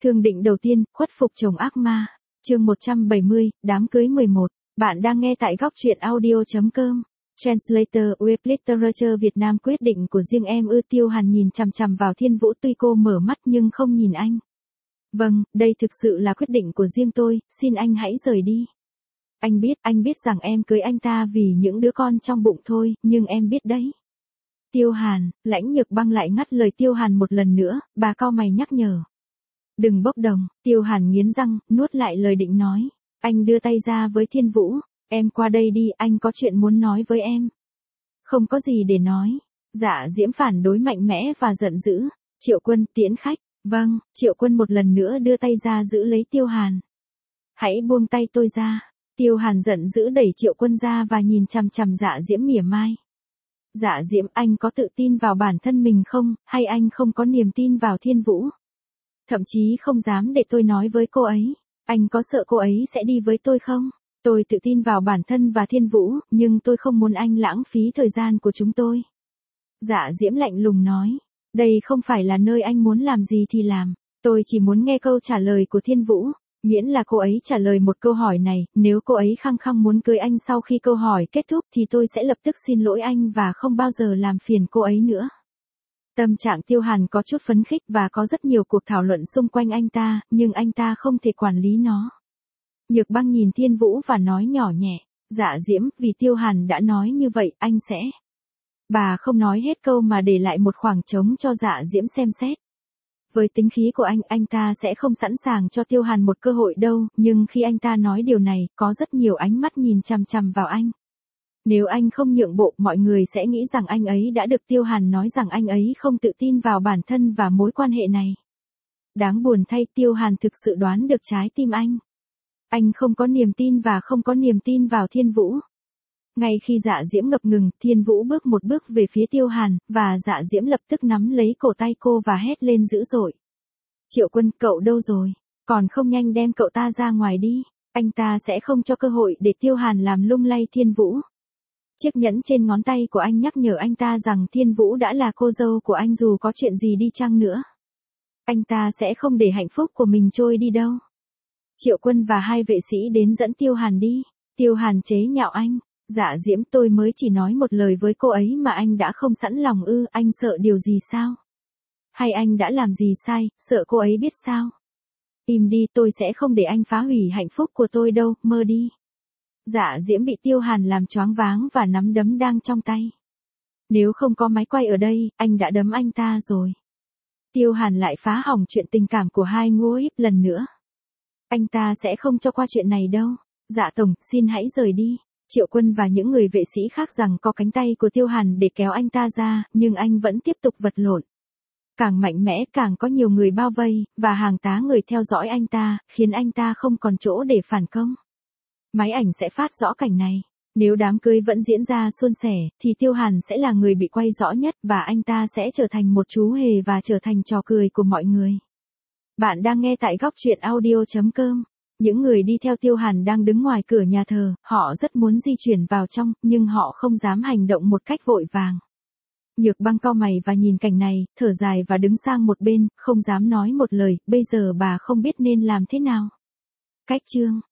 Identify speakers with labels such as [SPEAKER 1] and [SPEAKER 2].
[SPEAKER 1] Thương định đầu tiên, khuất phục chồng ác ma. Chương 170, đám cưới 11. Bạn đang nghe tại góc truyện audio.com. Translator Web Literature Việt Nam quyết định của riêng em ư. Tiêu Hàn nhìn chằm chằm vào Thiên Vũ, tuy cô mở mắt nhưng không nhìn anh. Vâng, đây thực sự là quyết định của riêng tôi, xin anh hãy rời đi. Anh biết rằng em cưới anh ta vì những đứa con trong bụng thôi, nhưng em biết đấy. Tiêu Hàn, Lãnh Nhược Băng lại ngắt lời Tiêu Hàn một lần nữa, bà cau mày nhắc nhở. Đừng bốc đồng. Tiêu Hàn nghiến răng, nuốt lại lời định nói. Anh đưa tay ra với Thiên Vũ. Em qua đây đi, anh có chuyện muốn nói với em. Không có gì để nói. Dạ Diễm phản đối mạnh mẽ và giận dữ. Triệu Quân, tiễn khách. Vâng. Triệu Quân một lần nữa đưa tay ra giữ lấy Tiêu Hàn. Hãy buông tay tôi ra. Tiêu Hàn giận dữ đẩy Triệu Quân ra và nhìn chằm chằm Dạ Diễm mỉa mai. Dạ Diễm, anh có tự tin vào bản thân mình không, hay anh không có niềm tin vào Thiên Vũ? Thậm chí không dám để tôi nói với cô ấy. Anh có sợ cô ấy sẽ đi với tôi không? Tôi tự tin vào bản thân và Thiên Vũ, nhưng tôi không muốn anh lãng phí thời gian của chúng tôi. Dạ Diễm lạnh lùng nói. Đây không phải là nơi anh muốn làm gì thì làm. Tôi chỉ muốn nghe câu trả lời của Thiên Vũ. Miễn là cô ấy trả lời một câu hỏi này, nếu cô ấy khăng khăng muốn cưới anh sau khi câu hỏi kết thúc thì tôi sẽ lập tức xin lỗi anh và không bao giờ làm phiền cô ấy nữa. Tâm trạng Tiêu Hàn có chút phấn khích và có rất nhiều cuộc thảo luận xung quanh anh ta, nhưng anh ta không thể quản lý nó. Nhược Băng nhìn Thiên Vũ và nói nhỏ nhẹ, Dạ Diễm, vì Tiêu Hàn đã nói như vậy, anh sẽ. Bà không nói hết câu mà để lại một khoảng trống cho Dạ Diễm xem xét. Với tính khí của anh ta sẽ không sẵn sàng cho Tiêu Hàn một cơ hội đâu, nhưng khi anh ta nói điều này, có rất nhiều ánh mắt nhìn chằm chằm vào anh. Nếu anh không nhượng bộ, mọi người sẽ nghĩ rằng anh ấy đã được Tiêu Hàn nói rằng anh ấy không tự tin vào bản thân và mối quan hệ này. Đáng buồn thay, Tiêu Hàn thực sự đoán được trái tim anh. Anh không có niềm tin và không có niềm tin vào Thiên Vũ. Ngay khi Dạ Diễm ngập ngừng, Thiên Vũ bước một bước về phía Tiêu Hàn, và Dạ Diễm lập tức nắm lấy cổ tay cô và hét lên dữ dội. Triệu Quân, cậu đâu rồi? Còn không nhanh đem cậu ta ra ngoài đi. Anh ta sẽ không cho cơ hội để Tiêu Hàn làm lung lay Thiên Vũ. Chiếc nhẫn trên ngón tay của anh nhắc nhở anh ta rằng Thiên Vũ đã là cô dâu của anh dù có chuyện gì đi chăng nữa. Anh ta sẽ không để hạnh phúc của mình trôi đi đâu. Triệu Quân và hai vệ sĩ đến dẫn Tiêu Hàn đi. Tiêu Hàn chế nhạo anh. Dạ Diễm, tôi mới chỉ nói một lời với cô ấy mà anh đã không sẵn lòng ư, anh sợ điều gì sao? Hay anh đã làm gì sai, sợ cô ấy biết sao? Im đi, tôi sẽ không để anh phá hủy hạnh phúc của tôi đâu, mơ đi. Dạ Diễm bị Tiêu Hàn làm choáng váng và nắm đấm đang trong tay. Nếu không có máy quay ở đây, anh đã đấm anh ta rồi. Tiêu Hàn lại phá hỏng chuyện tình cảm của hai ngô íp lần nữa. Anh ta sẽ không cho qua chuyện này đâu. Dạ Tổng, xin hãy rời đi. Triệu Quân và những người vệ sĩ khác rằng có cánh tay của Tiêu Hàn để kéo anh ta ra, nhưng anh vẫn tiếp tục vật lộn. Càng mạnh mẽ càng có nhiều người bao vây, và hàng tá người theo dõi anh ta, khiến anh ta không còn chỗ để phản công. Máy ảnh sẽ phát rõ cảnh này. Nếu đám cưới vẫn diễn ra suôn sẻ, thì Tiêu Hàn sẽ là người bị quay rõ nhất và anh ta sẽ trở thành một chú hề và trở thành trò cười của mọi người. Bạn đang nghe tại góc truyện audio.com. Những người đi theo Tiêu Hàn đang đứng ngoài cửa nhà thờ, họ rất muốn di chuyển vào trong, nhưng họ không dám hành động một cách vội vàng. Nhược Băng cau mày và nhìn cảnh này, thở dài và đứng sang một bên, không dám nói một lời, bây giờ bà không biết nên làm thế nào. Cách chương